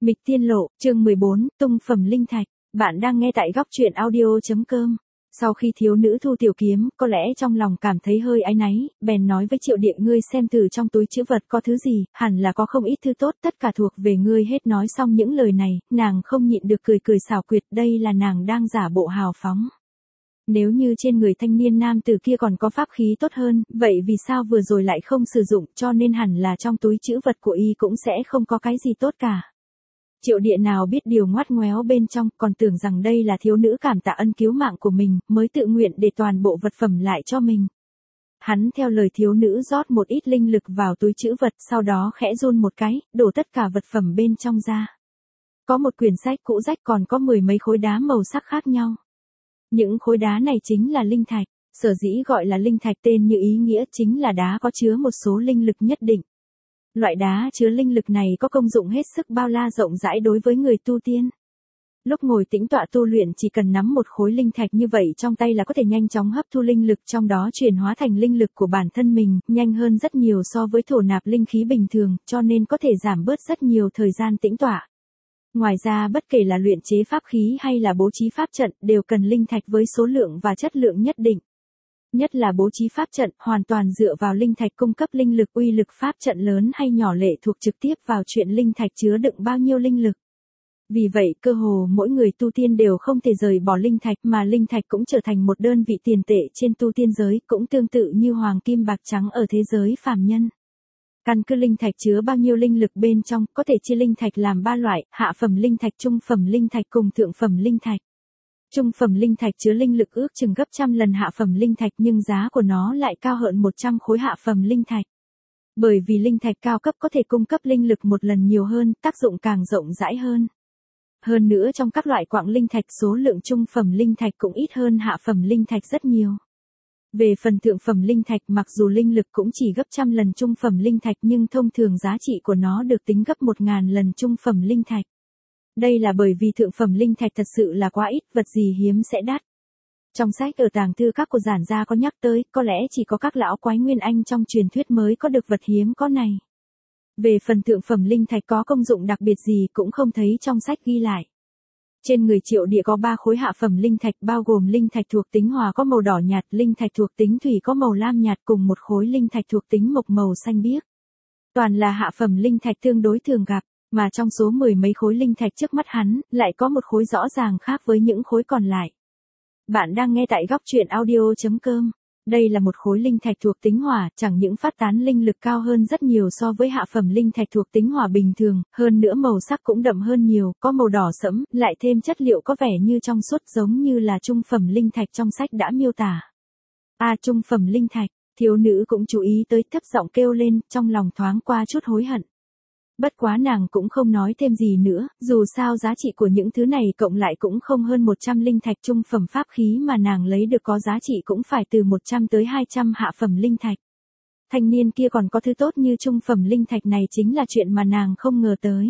Mịch Tiên Lộ, chương 14, tung phẩm linh thạch. Bạn đang nghe tại góc truyện audio.com. Sau khi thiếu nữ thu tiểu kiếm, có lẽ trong lòng cảm thấy hơi áy náy, bèn nói với Triệu Địa, ngươi xem thử trong túi trữ vật có thứ gì, hẳn là có không ít thứ tốt, tất cả thuộc về ngươi hết. Nói xong những lời này, nàng không nhịn được cười cười xảo quyệt, đây là nàng đang giả bộ hào phóng. Nếu như trên người thanh niên nam tử kia còn có pháp khí tốt hơn, vậy vì sao vừa rồi lại không sử dụng, cho nên hẳn là trong túi trữ vật của y cũng sẽ không có cái gì tốt cả. Triệu Địa nào biết điều ngoắt ngoéo bên trong, còn tưởng rằng đây là thiếu nữ cảm tạ ân cứu mạng của mình, mới tự nguyện để toàn bộ vật phẩm lại cho mình. Hắn theo lời thiếu nữ rót một ít linh lực vào túi trữ vật, sau đó khẽ run một cái, đổ tất cả vật phẩm bên trong ra. Có một quyển sách cũ rách, còn có 10 mấy khối đá màu sắc khác nhau. Những khối đá này chính là linh thạch, sở dĩ gọi là linh thạch tên như ý nghĩa, chính là đá có chứa một số linh lực nhất định. Loại đá chứa linh lực này có công dụng hết sức bao la rộng rãi đối với người tu tiên. Lúc ngồi tĩnh tọa tu luyện chỉ cần nắm một khối linh thạch như vậy trong tay là có thể nhanh chóng hấp thu linh lực trong đó chuyển hóa thành linh lực của bản thân mình, nhanh hơn rất nhiều so với thổ nạp linh khí bình thường, cho nên có thể giảm bớt rất nhiều thời gian tĩnh tọa. Ngoài ra bất kể là luyện chế pháp khí hay là bố trí pháp trận đều cần linh thạch với số lượng và chất lượng nhất định. Nhất là bố trí pháp trận, hoàn toàn dựa vào linh thạch cung cấp linh lực, uy lực pháp trận lớn hay nhỏ lệ thuộc trực tiếp vào chuyện linh thạch chứa đựng bao nhiêu linh lực. Vì vậy, cơ hồ mỗi người tu tiên đều không thể rời bỏ linh thạch, mà linh thạch cũng trở thành một đơn vị tiền tệ trên tu tiên giới, cũng tương tự như hoàng kim bạc trắng ở thế giới phàm nhân. Căn cứ linh thạch chứa bao nhiêu linh lực bên trong, có thể chia linh thạch làm 3 loại, hạ phẩm linh thạch, trung phẩm linh thạch cùng thượng phẩm linh thạch. Trung phẩm linh thạch chứa linh lực ước chừng gấp trăm lần hạ phẩm linh thạch, nhưng giá của nó lại cao hơn 100 khối hạ phẩm linh thạch. Bởi vì linh thạch cao cấp có thể cung cấp linh lực một lần nhiều hơn, tác dụng càng rộng rãi hơn. Hơn nữa trong các loại quặng linh thạch số lượng trung phẩm linh thạch cũng ít hơn hạ phẩm linh thạch rất nhiều. Về phần thượng phẩm linh thạch, mặc dù linh lực cũng chỉ gấp trăm lần trung phẩm linh thạch nhưng thông thường giá trị của nó được tính gấp 1000 lần trung phẩm linh thạch. Đây là bởi vì thượng phẩm linh thạch thật sự là quá ít, vật gì hiếm sẽ đắt. Trong sách ở tàng thư các của giản gia có nhắc tới, có lẽ chỉ có các lão quái Nguyên Anh trong truyền thuyết mới có được vật hiếm có này. Về phần thượng phẩm linh thạch có công dụng đặc biệt gì cũng không thấy trong sách ghi lại. Trên người Triệu Địa có 3 khối hạ phẩm linh thạch, bao gồm linh thạch thuộc tính hỏa có màu đỏ nhạt, linh thạch thuộc tính thủy có màu lam nhạt cùng một khối linh thạch thuộc tính mộc màu xanh biếc. Toàn là hạ phẩm linh thạch tương đối thường gặp, mà trong số 10 mấy khối linh thạch trước mắt hắn, lại có một khối rõ ràng khác với những khối còn lại. Bạn đang nghe tại góc truyện audio.com. Đây là một khối linh thạch thuộc tính hỏa, chẳng những phát tán linh lực cao hơn rất nhiều so với hạ phẩm linh thạch thuộc tính hỏa bình thường, hơn nữa màu sắc cũng đậm hơn nhiều, có màu đỏ sẫm, lại thêm chất liệu có vẻ như trong suốt giống như là trung phẩm linh thạch trong sách đã miêu tả. Trung phẩm linh thạch, thiếu nữ cũng chú ý tới, thấp giọng kêu lên, trong lòng thoáng qua chút hối hận. Bất quá nàng cũng không nói thêm gì nữa, dù sao giá trị của những thứ này cộng lại cũng không hơn 100 linh thạch, trung phẩm pháp khí mà nàng lấy được có giá trị cũng phải từ 100 tới 200 hạ phẩm linh thạch. Thanh niên kia còn có thứ tốt như trung phẩm linh thạch này chính là chuyện mà nàng không ngờ tới.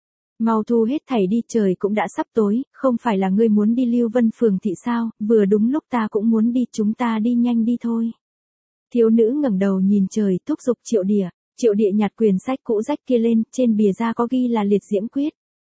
Mau thu hết thảy đi, trời cũng đã sắp tối, không phải là ngươi muốn đi Lưu Vân Phường thị sao, vừa đúng lúc ta cũng muốn đi, chúng ta đi nhanh đi thôi. Thiếu nữ ngẩng đầu nhìn trời, thúc giục Triệu Địa. Triệu Địa nhặt quyển sách cũ rách kia lên, trên bìa da có ghi là liệt diễm quyết.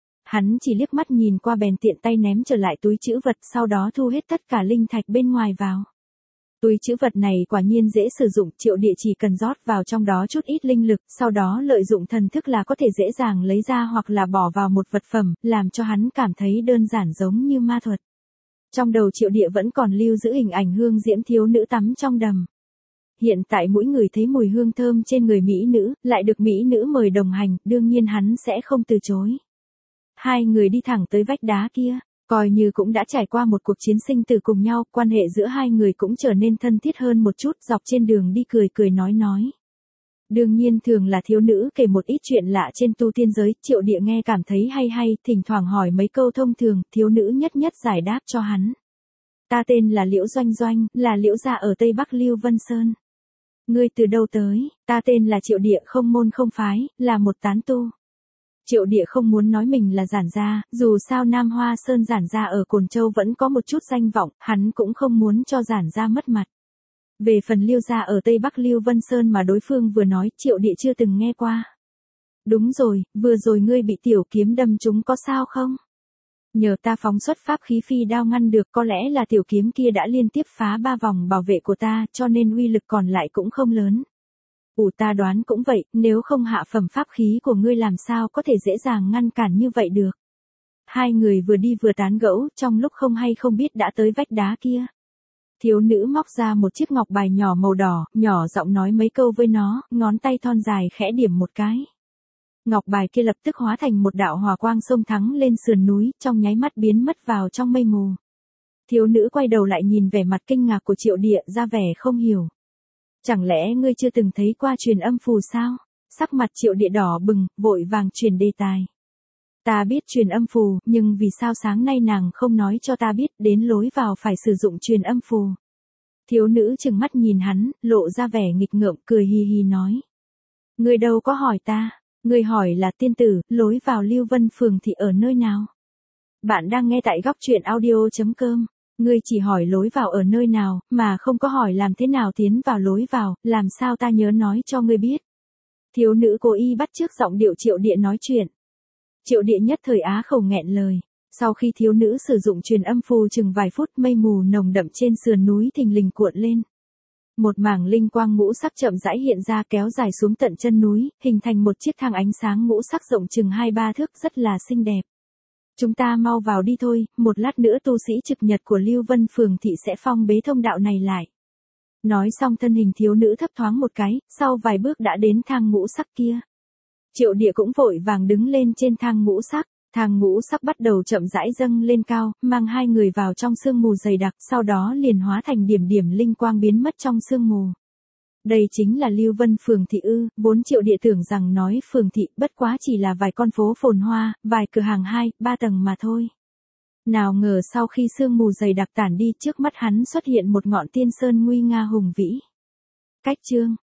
Hắn chỉ liếc mắt nhìn qua bèn tiện tay ném trở lại túi trữ vật, sau đó thu hết tất cả linh thạch bên ngoài vào. Túi trữ vật này quả nhiên dễ sử dụng, Triệu Địa chỉ cần rót vào trong đó chút ít linh lực, sau đó lợi dụng thần thức là có thể dễ dàng lấy ra hoặc là bỏ vào một vật phẩm, làm cho hắn cảm thấy đơn giản giống như ma thuật. Trong đầu Triệu Địa vẫn còn lưu giữ hình ảnh hương diễm thiếu nữ tắm trong đầm. Hiện tại mỗi người thấy mùi hương thơm trên người mỹ nữ, lại được mỹ nữ mời đồng hành, đương nhiên hắn sẽ không từ chối. Hai người đi thẳng tới vách đá kia, coi như cũng đã trải qua một cuộc chiến sinh tử cùng nhau, quan hệ giữa hai người cũng trở nên thân thiết hơn một chút, dọc trên đường đi cười cười nói. Đương nhiên thường là thiếu nữ kể một ít chuyện lạ trên tu tiên giới, Triệu Địa nghe cảm thấy hay, thỉnh thoảng hỏi mấy câu thông thường, thiếu nữ nhất giải đáp cho hắn. Ta tên là Liễu Doanh, là Liễu gia ở Tây Bắc Lưu Vân Sơn. Ngươi từ đâu tới? Ta tên là Triệu Địa, không môn không phái, là một tán tu. Triệu Địa không muốn nói mình là giản gia, dù sao Nam Hoa Sơn giản gia ở Cồn Châu vẫn có một chút danh vọng, hắn cũng không muốn cho giản gia mất mặt. Về phần Liêu gia ở Tây Bắc Lưu Vân Sơn mà đối phương vừa nói, Triệu Địa chưa từng nghe qua. Đúng rồi, vừa rồi ngươi bị tiểu kiếm đâm trúng có sao không? Nhờ ta phóng xuất pháp khí phi đao ngăn được, có lẽ là tiểu kiếm kia đã liên tiếp phá 3 vòng bảo vệ của ta, cho nên uy lực còn lại cũng không lớn. Ta đoán cũng vậy, nếu không hạ phẩm pháp khí của ngươi làm sao có thể dễ dàng ngăn cản như vậy được. Hai người vừa đi vừa tán gẫu, trong lúc không hay không biết đã tới vách đá kia. Thiếu nữ móc ra một chiếc ngọc bài nhỏ màu đỏ, nhỏ giọng nói mấy câu với nó, ngón tay thon dài khẽ điểm một cái. Ngọc bài kia lập tức hóa thành một đạo hỏa quang xông thẳng lên sườn núi, trong nháy mắt biến mất vào trong mây mù. Thiếu nữ quay đầu lại nhìn vẻ mặt kinh ngạc của Triệu Địa, ra vẻ không hiểu. Chẳng lẽ ngươi chưa từng thấy qua truyền âm phù sao? Sắc mặt Triệu Địa đỏ bừng, vội vàng truyền đề tài. Ta biết truyền âm phù, nhưng vì sao sáng nay nàng không nói cho ta biết đến lối vào phải sử dụng truyền âm phù? Thiếu nữ trừng mắt nhìn hắn, lộ ra vẻ nghịch ngợm, cười hi hi nói. Ngươi đâu có hỏi ta, ngươi hỏi là tiên tử, lối vào Lưu Vân Phường thì ở nơi nào? Bạn đang nghe tại góc truyện audio.com. Ngươi chỉ hỏi lối vào ở nơi nào, mà không có hỏi làm thế nào tiến vào lối vào, làm sao ta nhớ nói cho ngươi biết. Thiếu nữ cố ý bắt chước giọng điệu Triệu Địa nói chuyện. Triệu Địa nhất thời á khẩu nghẹn lời. Sau khi thiếu nữ sử dụng truyền âm phù chừng vài phút, mây mù nồng đậm trên sườn núi thình lình cuộn lên. Một mảng linh quang ngũ sắc chậm rãi hiện ra, kéo dài xuống tận chân núi, hình thành một chiếc thang ánh sáng ngũ sắc rộng chừng 2-3 thước, rất là xinh đẹp. Chúng ta mau vào đi thôi, một lát nữa tu sĩ trực nhật của Lưu Vân Phường thị sẽ phong bế thông đạo này lại. Nói xong thân hình thiếu nữ thấp thoáng một cái, sau vài bước đã đến thang ngũ sắc kia. Triệu Địa cũng vội vàng đứng lên trên thang ngũ sắc bắt đầu chậm rãi dâng lên cao, mang hai người vào trong sương mù dày đặc, sau đó liền hóa thành điểm điểm linh quang biến mất trong sương mù. Đây chính là Lưu Vân Phường thị ư? Vốn Triệu Địa tưởng rằng nói phường thị bất quá chỉ là vài con phố phồn hoa, vài cửa hàng 2-3 tầng mà thôi. Nào ngờ sau khi sương mù dày đặc tản đi, trước mắt hắn xuất hiện một ngọn tiên sơn nguy nga hùng vĩ. Cách chương